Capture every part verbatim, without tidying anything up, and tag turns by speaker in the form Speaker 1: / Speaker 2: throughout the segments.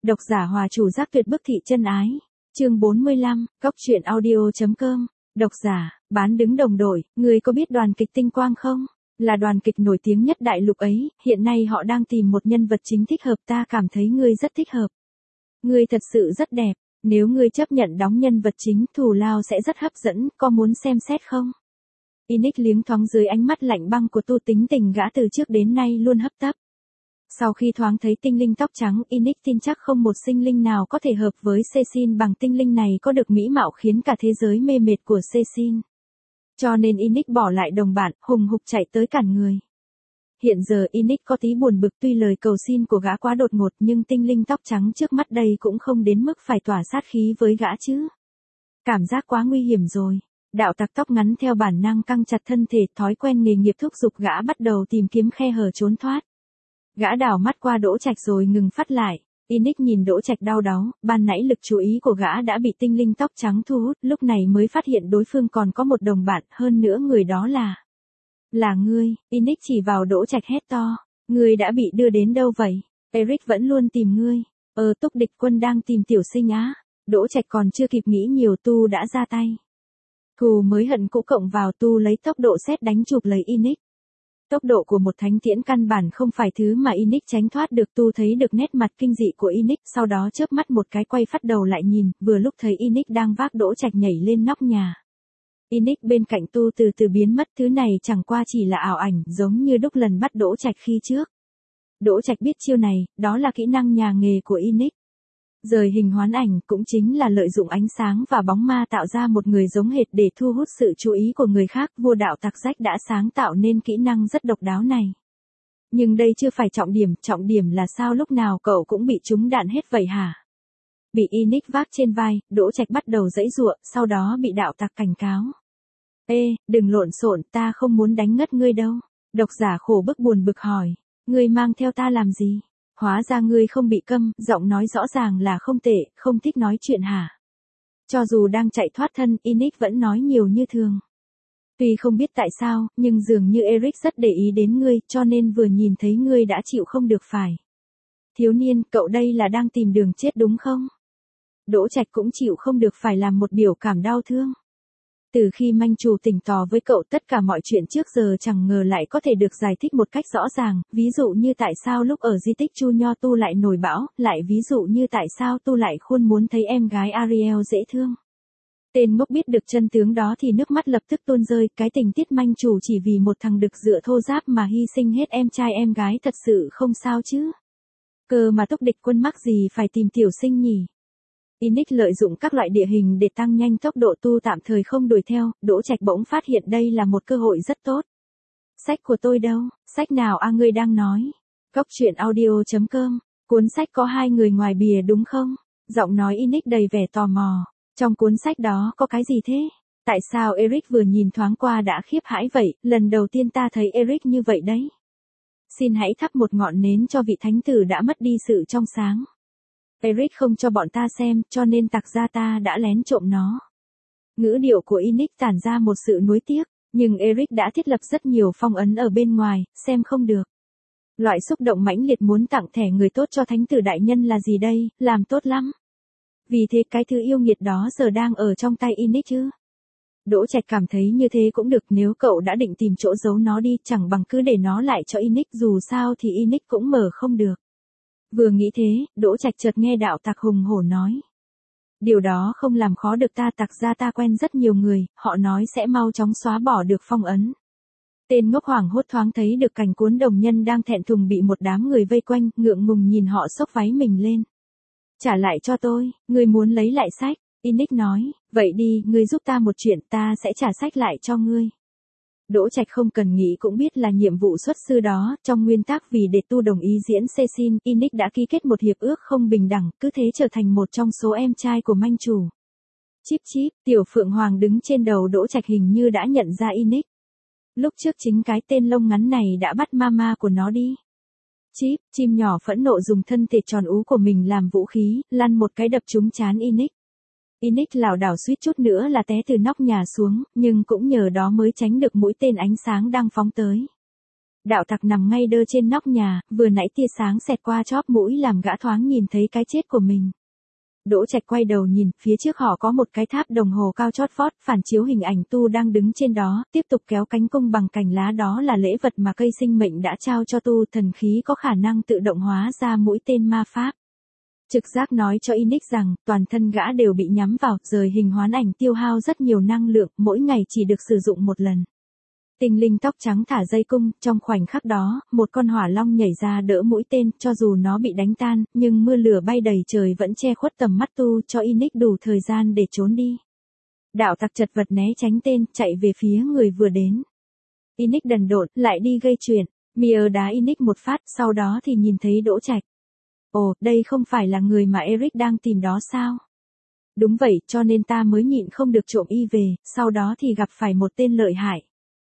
Speaker 1: Độc giả Hòa Chủ Giác Tuyệt Bức Thị Chân Ái. Chương bốn mươi lăm, Cóc Truyện Audio chấm com. Độc giả, bán đứng đồng đội, người có biết đoàn kịch Tinh Quang không? Là đoàn kịch nổi tiếng nhất đại lục ấy, hiện nay họ đang tìm một nhân vật chính thích hợp, ta cảm thấy ngươi rất thích hợp. Ngươi thật sự rất đẹp, nếu ngươi chấp nhận đóng nhân vật chính, thù lao sẽ rất hấp dẫn, có muốn xem xét không? Inic liếng thoáng dưới ánh mắt lạnh băng của Tu tính tình gã từ trước đến nay luôn hấp tấp. Sau khi thoáng thấy tinh linh tóc trắng, Inic tin chắc không một sinh linh nào có thể hợp với Cecil bằng tinh linh này có được mỹ mạo khiến cả thế giới mê mệt của Cecil. Cho nên Inic bỏ lại đồng bạn, hùng hục chạy tới cản người. Hiện giờ Inic có tí buồn bực, tuy lời cầu xin của gã quá đột ngột nhưng tinh linh tóc trắng trước mắt đây cũng không đến mức phải tỏa sát khí với gã chứ. Cảm giác quá nguy hiểm rồi. Đạo tặc tóc ngắn theo bản năng căng chặt thân thể, thói quen nghề nghiệp thúc giục gã bắt đầu tìm kiếm khe hở trốn thoát. Gã đảo mắt qua Đỗ Trạch rồi ngừng phát lại. Inic nhìn Đỗ Trạch đau đáu, ban nãy lực chú ý của gã đã bị tinh linh tóc trắng thu hút, lúc này mới phát hiện đối phương còn có một đồng bạn, hơn nữa người đó là... Là ngươi. Inic chỉ vào Đỗ Trạch hét to. Ngươi đã bị đưa đến đâu vậy? Eric vẫn luôn tìm ngươi. Ờ Túc địch quân đang tìm tiểu sinh á. Đỗ Trạch còn chưa kịp nghĩ nhiều, Tu đã ra tay. Thù mới hận cũ cộng vào, Tu lấy tốc độ sét đánh chụp lấy Inic. Tốc độ của một thánh tiễn căn bản không phải thứ mà Inic tránh thoát được. Tu thấy được nét mặt kinh dị của Inic, sau đó chớp mắt một cái quay phát đầu lại nhìn, vừa lúc thấy Inic đang vác Đỗ Trạch nhảy lên nóc nhà. Inic bên cạnh Tu từ từ biến mất, thứ này chẳng qua chỉ là ảo ảnh, giống như đúc lần bắt Đỗ Trạch khi trước. Đỗ Trạch biết chiêu này, đó là kỹ năng nhà nghề của Inic. Rời hình hoán ảnh cũng chính là lợi dụng ánh sáng và bóng ma tạo ra một người giống hệt để thu hút sự chú ý của người khác. Vua đạo tặc Jack đã sáng tạo nên kỹ năng rất độc đáo này. Nhưng đây chưa phải trọng điểm, trọng điểm là sao lúc nào cậu cũng bị trúng đạn hết vậy hả? Bị Inic vác trên vai, Đỗ Trạch bắt đầu giãy giụa, sau đó bị đạo tặc cảnh cáo. Ê, đừng lộn xộn, ta không muốn đánh ngất ngươi đâu. Độc giả khổ bức buồn bực hỏi, ngươi mang theo ta làm gì? Hóa ra ngươi không bị câm, giọng nói rõ ràng là không tệ, không thích nói chuyện hả? Cho dù đang chạy thoát thân, Inic vẫn nói nhiều như thường. Tuy không biết tại sao, nhưng dường như Eric rất để ý đến ngươi, cho nên vừa nhìn thấy ngươi đã chịu không được phải. Thiếu niên, cậu đây là đang tìm đường chết đúng không? Đỗ Trạch cũng chịu không được phải làm một biểu cảm đau thương. Từ khi manh chủ tỉnh tỏ với cậu tất cả mọi chuyện trước giờ chẳng ngờ lại có thể được giải thích một cách rõ ràng, ví dụ như tại sao lúc ở di tích Chu Nho Tu lại nổi bão, lại ví dụ như tại sao Tu lại khôn muốn thấy em gái Ariel dễ thương. Tên ngốc biết được chân tướng đó thì nước mắt lập tức tuôn rơi, cái tình tiết manh chủ chỉ vì một thằng đực dựa thô giáp mà hy sinh hết em trai em gái thật sự không sao chứ. Cơ mà Túc địch quân mắc gì phải tìm tiểu sinh nhỉ? Inic lợi dụng các loại địa hình để tăng nhanh tốc độ. Tu tạm thời không đuổi theo, Đỗ Trạch bỗng phát hiện đây là một cơ hội rất tốt. Sách của tôi đâu? Sách nào a ngươi đang nói? Cóc Truyện Audio chấm com. Cuốn sách có hai người ngoài bìa đúng không? Giọng nói Inic đầy vẻ tò mò. Trong cuốn sách đó có cái gì thế? Tại sao Eric vừa nhìn thoáng qua đã khiếp hãi vậy? Lần đầu tiên ta thấy Eric như vậy đấy. Xin hãy thắp một ngọn nến cho vị thánh tử đã mất đi sự trong sáng. Eric không cho bọn ta xem, cho nên tặc gia ta đã lén trộm nó. Ngữ điệu của Inic tản ra một sự nuối tiếc, nhưng Eric đã thiết lập rất nhiều phong ấn ở bên ngoài, xem không được. Loại xúc động mãnh liệt muốn tặng thẻ người tốt cho thánh tử đại nhân là gì đây, làm tốt lắm. Vì thế cái thứ yêu nghiệt đó giờ đang ở trong tay Inic chứ. Đỗ Trạch cảm thấy như thế cũng được, nếu cậu đã định tìm chỗ giấu nó đi, chẳng bằng cứ để nó lại cho Inic, dù sao thì Inic cũng mở không được. Vừa nghĩ thế, Đỗ Trạch chợt nghe đạo tặc hùng hổ nói. Điều đó không làm khó được ta, tặc gia ta quen rất nhiều người, họ nói sẽ mau chóng xóa bỏ được phong ấn. Tên ngốc hoảng hốt thoáng thấy được cảnh cuốn đồng nhân đang thẹn thùng bị một đám người vây quanh, ngượng ngùng nhìn họ xốc váy mình lên. Trả lại cho tôi, ngươi muốn lấy lại sách, Inic nói, vậy đi, ngươi giúp ta một chuyện, ta sẽ trả sách lại cho ngươi. Đỗ Trạch không cần nghĩ cũng biết là nhiệm vụ xuất sư đó, trong nguyên tắc vì để Tu đồng ý diễn Cecil, Inic đã ký kết một hiệp ước không bình đẳng, cứ thế trở thành một trong số em trai của manh chủ. Chíp chíp, tiểu phượng hoàng đứng trên đầu Đỗ Trạch hình như đã nhận ra Inic. Lúc trước chính cái tên lông ngắn này đã bắt mama của nó đi. Chíp, chim nhỏ phẫn nộ dùng thân thể tròn ú của mình làm vũ khí, lăn một cái đập trúng trán Inic. Inic lảo đảo suýt chút nữa là té từ nóc nhà xuống, nhưng cũng nhờ đó mới tránh được mũi tên ánh sáng đang phóng tới. Đạo tặc nằm ngay đơ trên nóc nhà, vừa nãy tia sáng xẹt qua chóp mũi làm gã thoáng nhìn thấy cái chết của mình. Đỗ Trạch quay đầu nhìn, phía trước họ có một cái tháp đồng hồ cao chót vót, phản chiếu hình ảnh Tu đang đứng trên đó, tiếp tục kéo cánh cung bằng cành lá, đó là lễ vật mà cây sinh mệnh đã trao cho Tu, thần khí có khả năng tự động hóa ra mũi tên ma pháp. Trực giác nói cho Inic rằng, toàn thân gã đều bị nhắm vào, rời hình hoán ảnh tiêu hao rất nhiều năng lượng, mỗi ngày chỉ được sử dụng một lần. Tinh linh tóc trắng thả dây cung, trong khoảnh khắc đó, một con hỏa long nhảy ra đỡ mũi tên, cho dù nó bị đánh tan, nhưng mưa lửa bay đầy trời vẫn che khuất tầm mắt Tu, cho Inic đủ thời gian để trốn đi. Đạo tặc chật vật né tránh tên, chạy về phía người vừa đến. Inic đần độn, lại đi gây chuyện. Mia đá Inic một phát, sau đó thì nhìn thấy Đỗ Trạch. Ồ, đây không phải là người mà Eric đang tìm đó sao? Đúng vậy, cho nên ta mới nhịn không được trộm y về, sau đó thì gặp phải một tên lợi hại.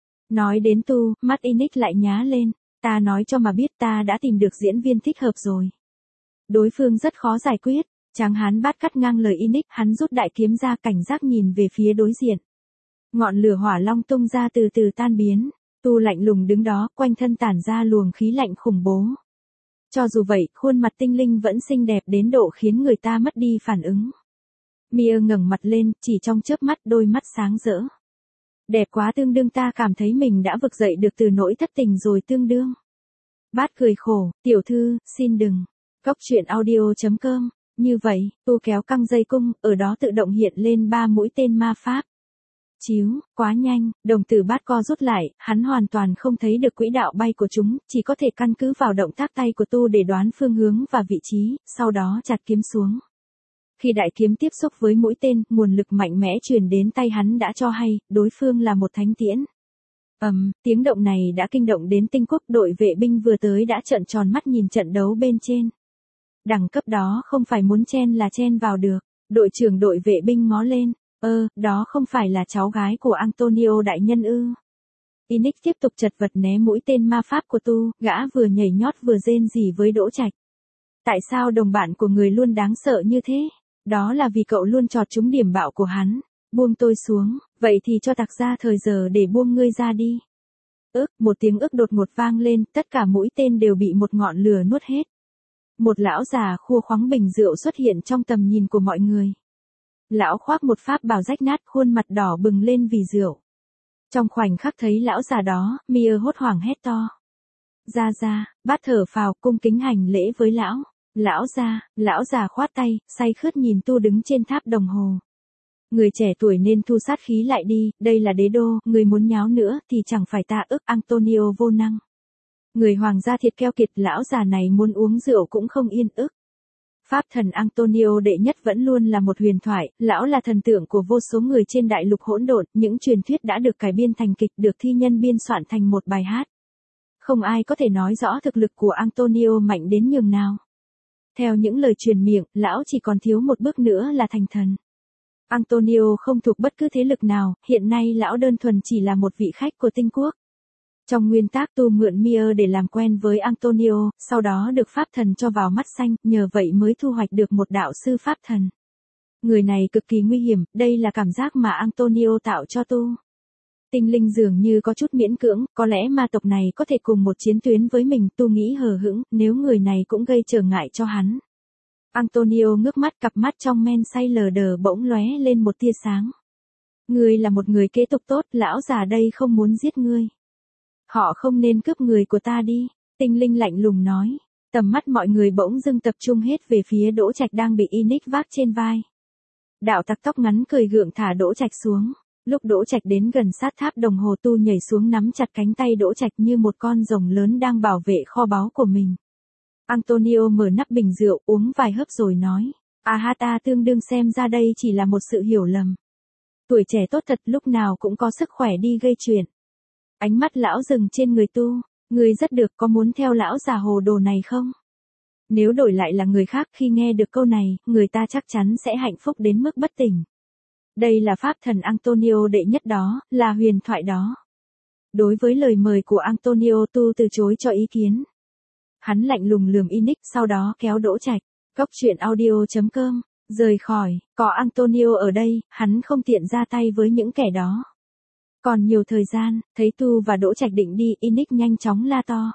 Speaker 1: Nói đến Tu, mắt Inic lại nhá lên, ta nói cho mà biết ta đã tìm được diễn viên thích hợp rồi. Đối phương rất khó giải quyết, tráng hán bát cắt ngang lời Inic, hắn rút đại kiếm ra, cảnh giác nhìn về phía đối diện. Ngọn lửa hỏa long tung ra từ từ tan biến, Tu lạnh lùng đứng đó, quanh thân tản ra luồng khí lạnh khủng bố. Cho dù vậy, khuôn mặt tinh linh vẫn xinh đẹp đến độ khiến người ta mất đi phản ứng. Mia ngẩng mặt lên, chỉ trong chớp mắt đôi mắt sáng rỡ. Đẹp quá, tương đương ta cảm thấy mình đã vực dậy được từ nỗi thất tình rồi tương đương. Bát cười khổ, tiểu thư, xin đừng. Cốc truyện audio chấm com. Như vậy, Tu kéo căng dây cung, ở đó tự động hiện lên ba mũi tên ma pháp. Chíu, quá nhanh, đồng tử Bát co rút lại, hắn hoàn toàn không thấy được quỹ đạo bay của chúng, chỉ có thể căn cứ vào động tác tay của Tu để đoán phương hướng và vị trí, sau đó chặt kiếm xuống. Khi đại kiếm tiếp xúc với mũi tên, nguồn lực mạnh mẽ truyền đến tay hắn đã cho hay, đối phương là một thánh tiễn. Ầm, um, tiếng động này đã kinh động đến Tinh Quốc, đội vệ binh vừa tới đã trợn tròn mắt nhìn trận đấu bên trên. Đẳng cấp đó không phải muốn chen là chen vào được, đội trưởng đội vệ binh ngó lên, ơ, đó không phải là cháu gái của Antonio đại nhân ư. Inic tiếp tục chật vật né mũi tên ma pháp của Tu, gã vừa nhảy nhót vừa rên rỉ với Đỗ Trạch. Tại sao đồng bạn của người luôn đáng sợ như thế? Đó là vì cậu luôn chọt trúng điểm bạo của hắn. Buông tôi xuống, vậy thì cho tặc ra thời giờ để buông ngươi ra đi. Ức, một tiếng ức đột ngột vang lên, tất cả mũi tên đều bị một ngọn lửa nuốt hết. Một lão già khua khoáng bình rượu xuất hiện trong tầm nhìn của mọi người. Lão khoác một pháp bào rách nát, khuôn mặt đỏ bừng lên vì rượu. Trong khoảnh khắc thấy lão già đó, Mia hốt hoảng hét to. Ra ra, Bát thở phào, cung kính hành lễ với lão. Lão già, lão già khoát tay, say khướt nhìn Tu đứng trên tháp đồng hồ. Người trẻ tuổi nên thu sát khí lại đi, đây là đế đô, người muốn nháo nữa thì chẳng phải ta ức. Antonio vô năng. Người hoàng gia thiệt keo kiệt, lão già này muốn uống rượu cũng không yên ức. Pháp thần Antonio đệ nhất vẫn luôn là một huyền thoại, lão là thần tượng của vô số người trên đại lục hỗn độn, những truyền thuyết đã được cải biên thành kịch, được thi nhân biên soạn thành một bài hát. Không ai có thể nói rõ thực lực của Antonio mạnh đến nhường nào. Theo những lời truyền miệng, lão chỉ còn thiếu một bước nữa là thành thần. Antonio không thuộc bất cứ thế lực nào, hiện nay lão đơn thuần chỉ là một vị khách của Tinh Quốc. Trong nguyên tắc Tu mượn Mia để làm quen với Antonio, sau đó được pháp thần cho vào mắt xanh, nhờ vậy mới thu hoạch được một đạo sư pháp thần. Người này cực kỳ nguy hiểm, đây là cảm giác mà Antonio tạo cho Tu. Tinh linh dường như có chút miễn cưỡng, có lẽ ma tộc này có thể cùng một chiến tuyến với mình, Tu nghĩ hờ hững, nếu người này cũng gây trở ngại cho hắn. Antonio ngước mắt, cặp mắt trong men say lờ đờ bỗng lóe lên một tia sáng. Ngươi là một người kế tục tốt, lão già đây không muốn giết ngươi. Họ không nên cướp người của ta đi, tinh linh lạnh lùng nói. Tầm mắt mọi người bỗng dưng tập trung hết về phía Đỗ Trạch đang bị Inic vác trên vai. Đạo tặc tóc ngắn cười gượng thả Đỗ Trạch xuống. Lúc Đỗ Trạch đến gần sát tháp đồng hồ, Tu nhảy xuống nắm chặt cánh tay Đỗ Trạch như một con rồng lớn đang bảo vệ kho báu của mình. Antonio mở nắp bình rượu, uống vài hớp rồi nói. À ha, ta tương đương xem ra đây chỉ là một sự hiểu lầm. Tuổi trẻ tốt thật, lúc nào cũng có sức khỏe đi gây chuyện. Ánh mắt lão dừng trên người Tu. Người rất được, có muốn theo lão già hồ đồ này không? Nếu đổi lại là người khác, khi nghe được câu này, người ta chắc chắn sẽ hạnh phúc đến mức bất tỉnh. Đây là pháp thần Antonio đệ nhất đó, là huyền thoại đó. Đối với lời mời của Antonio, Tu từ chối cho ý kiến. Hắn lạnh lùng lườm Inic, sau đó kéo Đỗ Trạch. Cốc truyện audio chấm com, rời khỏi, có Antonio ở đây, hắn không tiện ra tay với những kẻ đó. Còn nhiều thời gian, thấy Tu và Đỗ Trạch định đi, Inic nhanh chóng la to.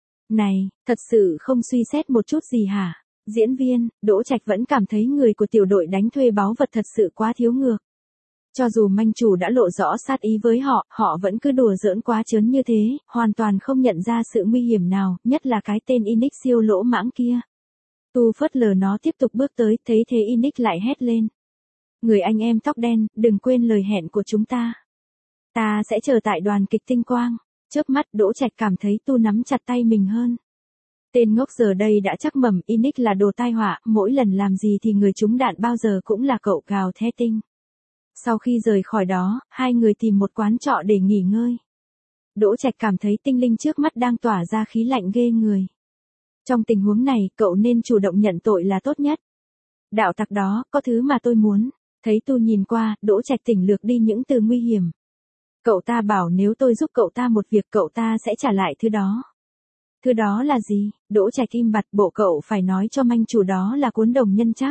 Speaker 1: Này, thật sự không suy xét một chút gì hả? Diễn viên, Đỗ Trạch vẫn cảm thấy người của tiểu đội đánh thuê báu vật thật sự quá thiếu ngược. Cho dù manh chủ đã lộ rõ sát ý với họ, họ vẫn cứ đùa giỡn quá trớn như thế, hoàn toàn không nhận ra sự nguy hiểm nào, nhất là cái tên Inic siêu lỗ mãng kia. Tu phớt lờ nó tiếp tục bước tới, thấy thế Inic lại hét lên. Người anh em tóc đen, đừng quên lời hẹn của chúng ta. Ta sẽ chờ tại đoàn kịch Tinh Quang. Chớp mắt Đỗ Trạch cảm thấy Tu nắm chặt tay mình hơn. Tên ngốc giờ đây đã chắc mẩm Inic là đồ tai họa, mỗi lần làm gì thì người trúng đạn bao giờ cũng là cậu gào thét tinh. Sau khi rời khỏi đó, hai người tìm một quán trọ để nghỉ ngơi. Đỗ Trạch cảm thấy tinh linh trước mắt đang tỏa ra khí lạnh ghê người. Trong tình huống này, cậu nên chủ động nhận tội là tốt nhất. Đạo tặc đó, có thứ mà tôi muốn. Thấy Tu nhìn qua, Đỗ Trạch tỉnh lược đi những từ nguy hiểm. Cậu ta bảo nếu tôi giúp cậu ta một việc cậu ta sẽ trả lại thứ đó. Thứ đó là gì? Đỗ Trạch im bặt, bộ cậu phải nói cho manh chủ đó là cuốn đồng nhân chắc.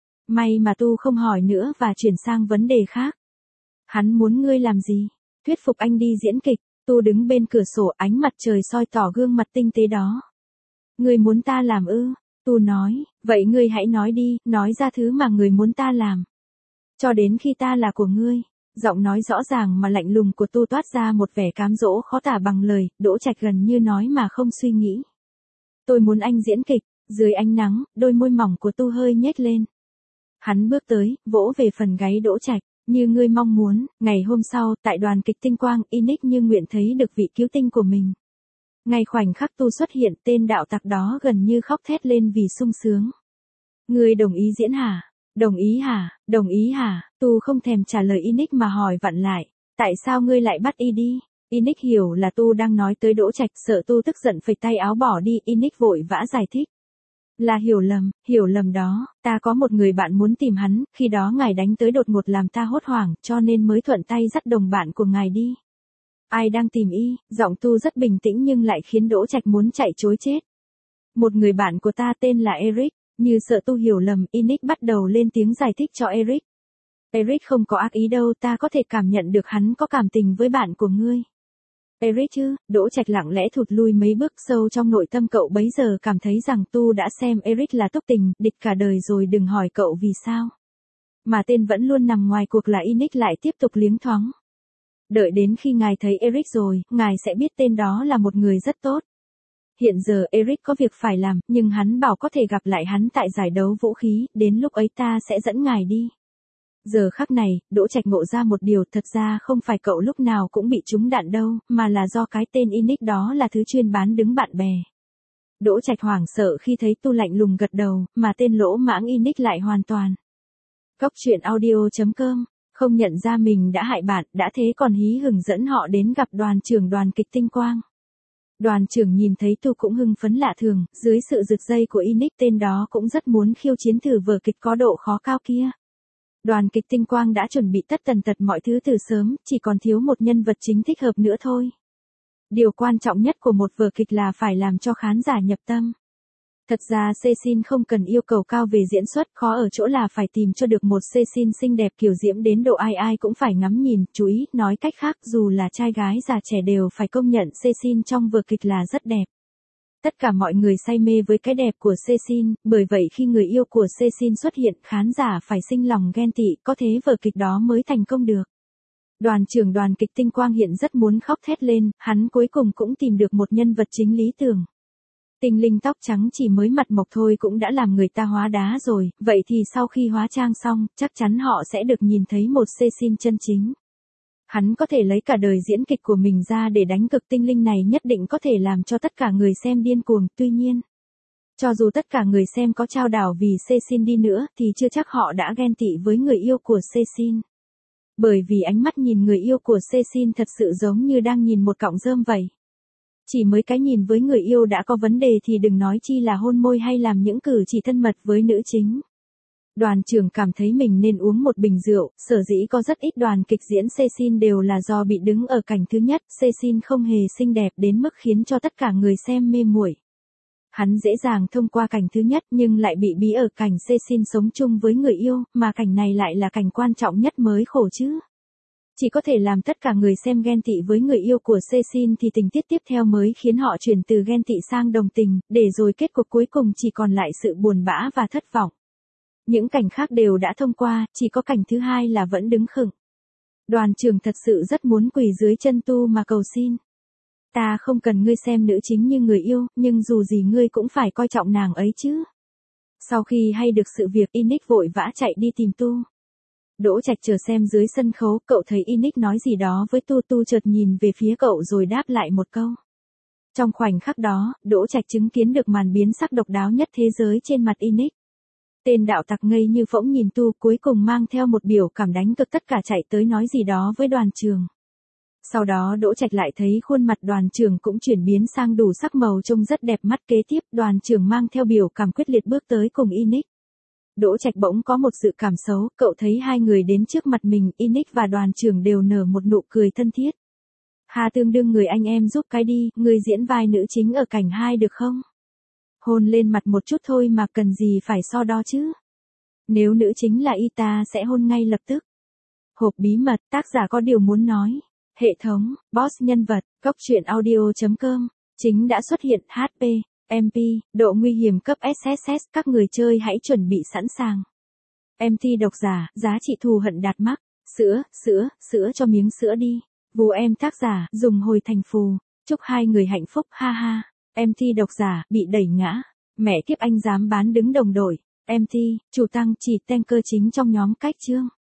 Speaker 1: May mà Tu không hỏi nữa và chuyển sang vấn đề khác. Hắn muốn ngươi làm gì? Thuyết phục anh đi diễn kịch. Tu đứng bên cửa sổ, ánh mặt trời soi tỏ gương mặt tinh tế đó. Ngươi muốn ta làm ư? Tu nói, vậy ngươi hãy nói đi, nói ra thứ mà ngươi muốn ta làm. Cho đến khi ta là của ngươi. Giọng nói rõ ràng mà lạnh lùng của Tu toát ra một vẻ cám dỗ khó tả bằng lời, Đỗ Trạch gần như nói mà không suy nghĩ. Tôi muốn anh diễn kịch. Dưới ánh nắng, đôi môi mỏng của Tu hơi nhếch lên. Hắn bước tới, vỗ về phần gáy Đỗ Trạch, như ngươi mong muốn. Ngày hôm sau, tại đoàn kịch Tinh Quang, Inic như nguyện thấy được vị cứu tinh của mình. Ngay khoảnh khắc Tu xuất hiện, tên đạo tặc đó gần như khóc thét lên vì sung sướng. Ngươi đồng ý diễn hả? Đồng ý hả? Đồng ý hả? Tu không thèm trả lời Inic mà hỏi vặn lại. Tại sao ngươi lại bắt y đi? Inic hiểu là Tu đang nói tới Đỗ Trạch, sợ Tu tức giận phẩy tay áo bỏ đi, Inic vội vã giải thích. Là hiểu lầm, hiểu lầm đó, ta có một người bạn muốn tìm hắn, khi đó ngài đánh tới đột ngột làm ta hốt hoảng, cho nên mới thuận tay dắt đồng bạn của ngài đi. Ai đang tìm y? Giọng Tu rất bình tĩnh nhưng lại khiến Đỗ Trạch muốn chạy trối chết. Một người bạn của ta tên là Eric, như sợ Tu hiểu lầm, Inic bắt đầu lên tiếng giải thích cho Eric. Eric không có ác ý đâu, ta có thể cảm nhận được hắn có cảm tình với bạn của ngươi. Eric chứ? Đỗ Trạch lặng lẽ thụt lui mấy bước, sâu trong nội tâm cậu bấy giờ cảm thấy rằng Tu đã xem Eric là túc tình, địch cả đời rồi, đừng hỏi cậu vì sao. Mà tên vẫn luôn nằm ngoài cuộc là Inic lại tiếp tục liếng thoáng. Đợi đến khi ngài thấy Eric rồi, ngài sẽ biết tên đó là một người rất tốt. Hiện giờ Eric có việc phải làm, nhưng hắn bảo có thể gặp lại hắn tại giải đấu vũ khí, đến lúc ấy ta sẽ dẫn ngài đi. Giờ khắc này, Đỗ Trạch ngộ ra một điều, thật ra không phải cậu lúc nào cũng bị trúng đạn đâu, mà là do cái tên Inic đó là thứ chuyên bán đứng bạn bè. Đỗ Trạch hoảng sợ khi thấy Tu lạnh lùng gật đầu, mà tên lỗ mãng Inic lại hoàn toàn. Cóc truyện audio chấm com, không nhận ra mình đã hại bạn, đã thế còn hí hửng dẫn họ đến gặp đoàn trưởng đoàn kịch Tinh Quang. Đoàn trưởng nhìn thấy Tu cũng hưng phấn lạ thường, dưới sự rực dây của Inic, tên đó cũng rất muốn khiêu chiến thử vở kịch có độ khó cao kia. Đoàn kịch Tinh Quang đã chuẩn bị tất tần tật mọi thứ từ sớm, chỉ còn thiếu một nhân vật chính thích hợp nữa thôi. Điều quan trọng nhất của một vở kịch là phải làm cho khán giả nhập tâm. Thật ra Cecil không cần yêu cầu cao về diễn xuất, khó ở chỗ là phải tìm cho được một Cecil xinh đẹp kiều diễm đến độ ai ai cũng phải ngắm nhìn, chú ý, nói cách khác dù là trai gái già trẻ đều phải công nhận Cecil trong vở kịch là rất đẹp. Tất cả mọi người say mê với cái đẹp của Cecil, bởi vậy khi người yêu của Cecil xuất hiện, khán giả phải sinh lòng ghen tị, có thế vở kịch đó mới thành công được. Đoàn trưởng đoàn kịch Tinh Quang hiện rất muốn khóc thét lên, hắn cuối cùng cũng tìm được một nhân vật chính lý tưởng. Tinh linh tóc trắng chỉ mới mặt mộc thôi cũng đã làm người ta hóa đá rồi, vậy thì sau khi hóa trang xong, chắc chắn họ sẽ được nhìn thấy một Cecil chân chính. Hắn có thể lấy cả đời diễn kịch của mình ra để đánh cực tinh linh này, nhất định có thể làm cho tất cả người xem điên cuồng, tuy nhiên. Cho dù tất cả người xem có trao đảo vì Cecil đi nữa, thì chưa chắc họ đã ghen tị với người yêu của Cecil. Bởi vì ánh mắt nhìn người yêu của Cecil thật sự giống như đang nhìn một cọng rơm vậy. Chỉ mới cái nhìn với người yêu đã có vấn đề thì đừng nói chi là hôn môi hay làm những cử chỉ thân mật với nữ chính. Đoàn trưởng cảm thấy mình nên uống một bình rượu, sở dĩ có rất ít đoàn kịch diễn Cecil đều là do bị đứng ở cảnh thứ nhất, Cecil không hề xinh đẹp đến mức khiến cho tất cả người xem mê muội. Hắn dễ dàng thông qua cảnh thứ nhất nhưng lại bị bí ở cảnh Cecil sống chung với người yêu, mà cảnh này lại là cảnh quan trọng nhất mới khổ chứ. Chỉ có thể làm tất cả người xem ghen tị với người yêu của Cecil thì tình tiết tiếp theo mới khiến họ chuyển từ ghen tị sang đồng tình, để rồi kết cục cuối cùng chỉ còn lại sự buồn bã và thất vọng. Những cảnh khác đều đã thông qua, chỉ có cảnh thứ hai là vẫn đứng khựng. Đoàn trưởng thật sự rất muốn quỳ dưới chân Tu mà cầu xin. Ta không cần ngươi xem nữ chính như người yêu, nhưng dù gì ngươi cũng phải coi trọng nàng ấy chứ. Sau khi hay được sự việc, Inic vội vã chạy đi tìm Tu. Đỗ Trạch chờ xem dưới sân khấu, cậu thấy Inic nói gì đó với Tu, Tu chợt nhìn về phía cậu rồi đáp lại một câu. Trong khoảnh khắc đó, Đỗ Trạch chứng kiến được màn biến sắc độc đáo nhất thế giới trên mặt Inic. Tên đạo tặc ngây như phỗng nhìn Tu, cuối cùng mang theo một biểu cảm đánh cực tất cả chạy tới nói gì đó với đoàn trường. Sau đó Đỗ Trạch lại thấy khuôn mặt đoàn trường cũng chuyển biến sang đủ sắc màu trông rất đẹp mắt. Kế tiếp đoàn trường mang theo biểu cảm quyết liệt bước tới cùng Inic. Đỗ Trạch bỗng có một dự cảm xấu, cậu thấy hai người đến trước mặt mình, Inic và đoàn trường đều nở một nụ cười thân thiết. Hà tương đương người anh em giúp cái đi, người diễn vai nữ chính ở cảnh hai được không? Hôn lên mặt một chút thôi mà cần gì phải so đo chứ? Nếu nữ chính là y ta sẽ hôn ngay lập tức. Hộp bí mật, tác giả có điều muốn nói. Hệ thống, boss nhân vật, cốc truyện audio chấm com. Chính đã xuất hiện, hát pê, em pê, độ nguy hiểm cấp ét ét ét, các người chơi hãy chuẩn bị sẵn sàng. em tê độc giả, giá trị thù hận đạt mắc. Sữa, sữa, sữa cho miếng sữa đi. Vù em tác giả, dùng hồi thành phù. Chúc hai người hạnh phúc, ha ha. em tê độc giả, bị đẩy ngã. Mẹ kiếp anh dám bán đứng đồng đội. em tê, chủ tăng chỉ tanker chính trong nhóm cách chương.